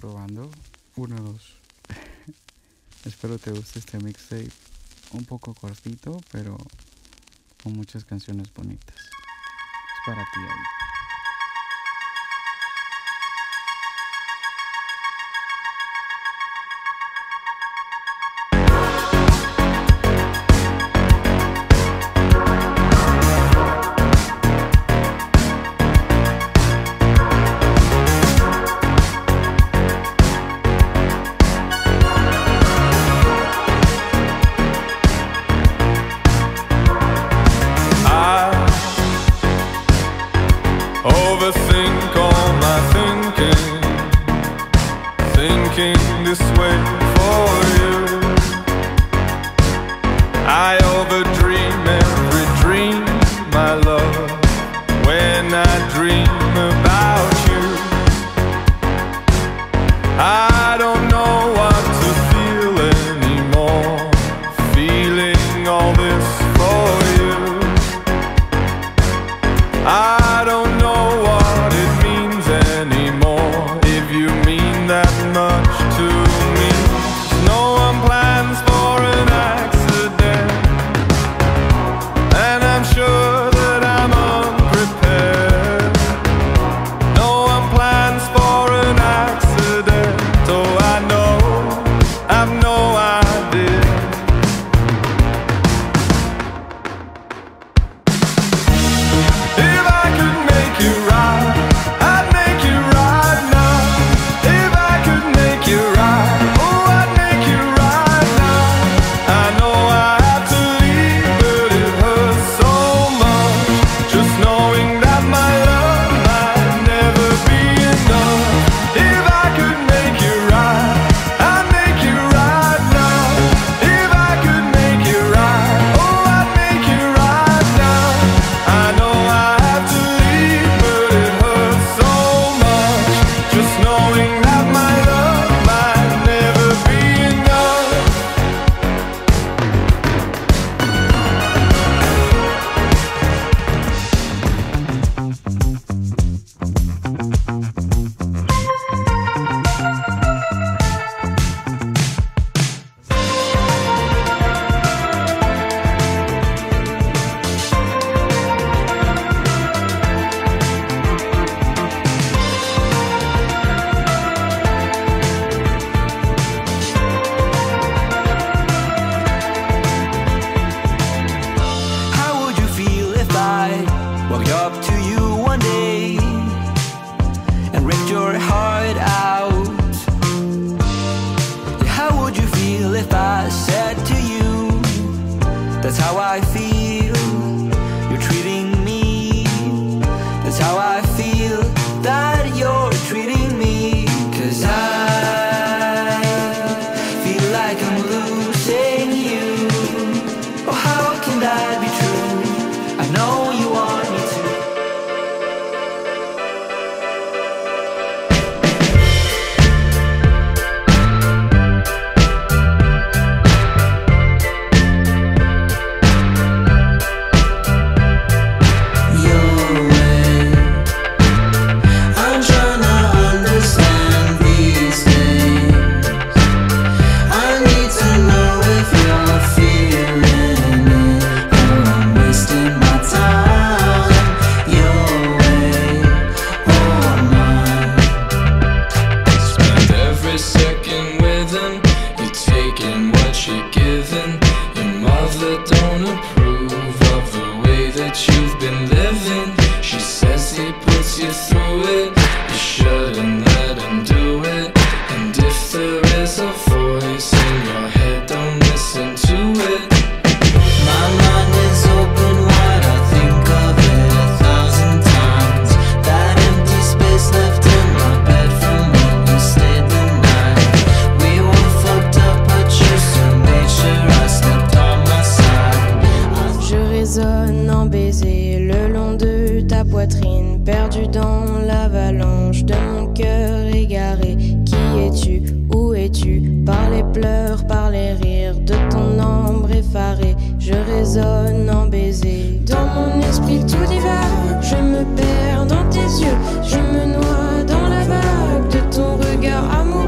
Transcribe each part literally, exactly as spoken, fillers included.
probando. Uno, dos. Espero te guste este mixtape. Un poco cortito, pero con muchas canciones bonitas. Es para ti, Ari. Overthink all my thinking, thinking this way for you. I overdream every dream, my love, when I dream about you. I don't know what to feel anymore, feeling all this for you. I don't know what it means anymore, if you mean that much to me. No one plans for an accident, and I'm sure that I'm unprepared. No one plans for an accident, oh I know, I've no idea. If I could make you right, I'd make you right now. If I could make you right, oh I'd make you right now. I know I have to leave, but it hurts so much, just knowing that my love might never be enough. If I could make you right, I'd make you right now. If I could make you right, oh I'd make you right now. I know I have to leave, but it hurts so much, just knowing that my love might never be enough. How would you feel if I walked up to you one day and ripped your heart out? Yeah, how would you feel if I said to you, that's how I feel, you're treating me, that's how I feel that you're treating me. 'Cause I feel like I'm losing you. Oh, how can that be true? I know you want me to. Your way, I'm tryna understand these things. I need to know if you're feeling it, or I'm wasting my time. Your way or mine. Spend every second with him, you're taking what you're giving. Your mother don't approve of the way that you've been living. She says he puts you through it, you shouldn't let him do it. And if there is a voice in your head, don't listen to it. My mind is open wide, I think of it a thousand times. That empty space left in my bed from when you stayed the night. We were fucked up, but you still made sure I slept on my side. Je résonne en baiser le long de ta poitrine, perdu dans l'avalanche de mon cœur égaré. Qui es-tu? Où es-tu? Par les pleurs, par les rires de ton ombre effarée. Je résonne en baiser. Dans mon esprit tout divague, je me perds dans tes yeux, je me noie dans la vague de ton regard amoureux.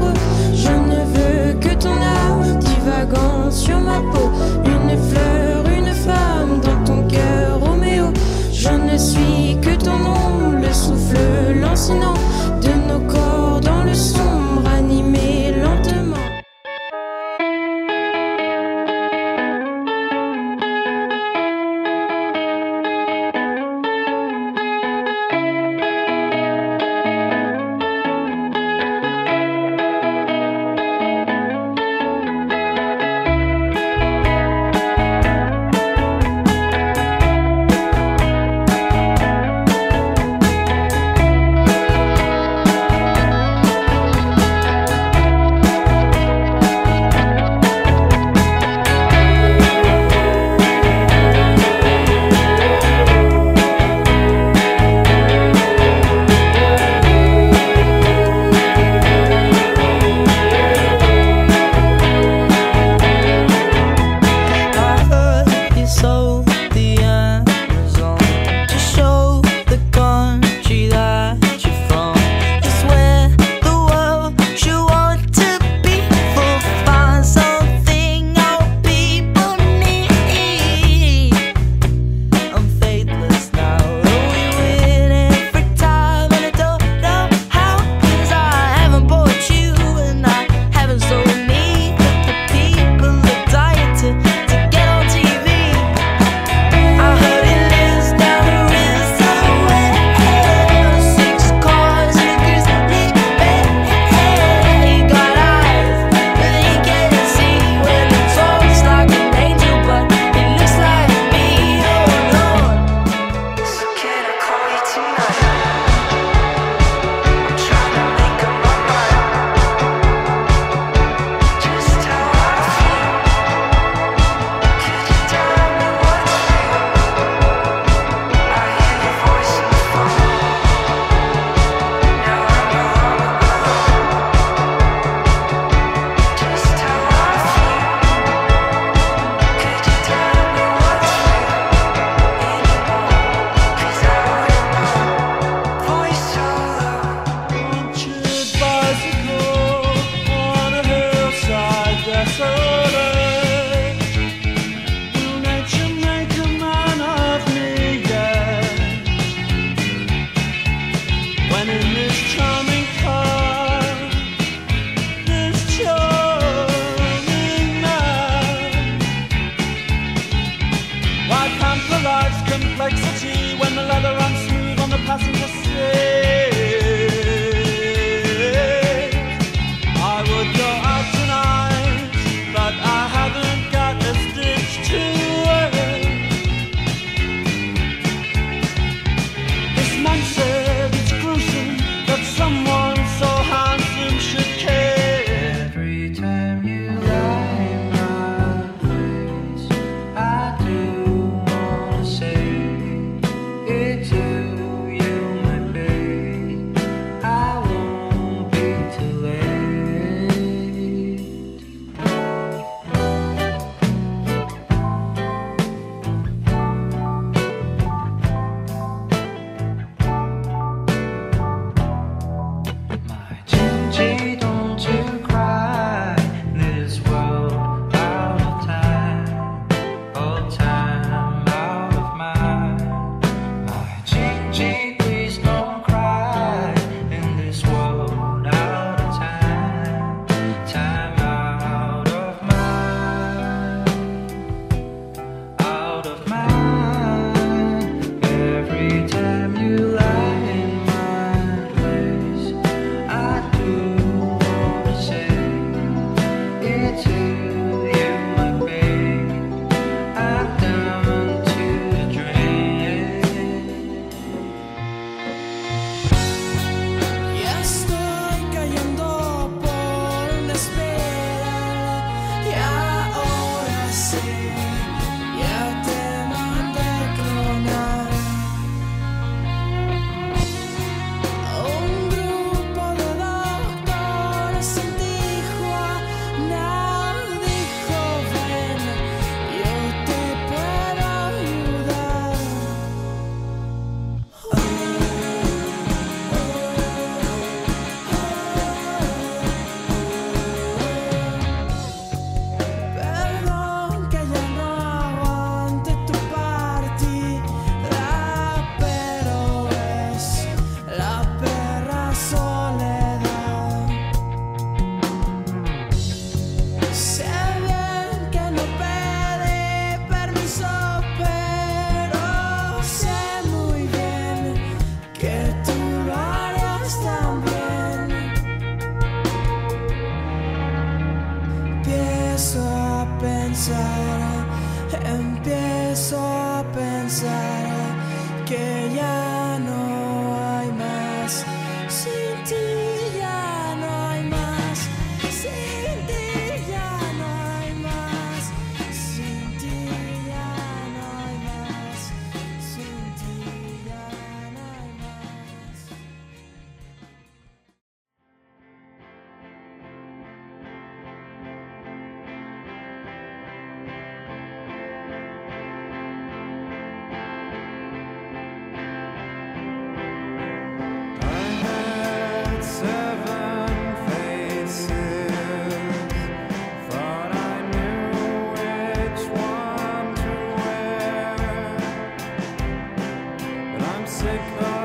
pensar que ya no hay más. Sin ti ya no hay más. Sin ti ya no hay más. Sin ti ya no hay más. Sin ti ya no hay más. Sick of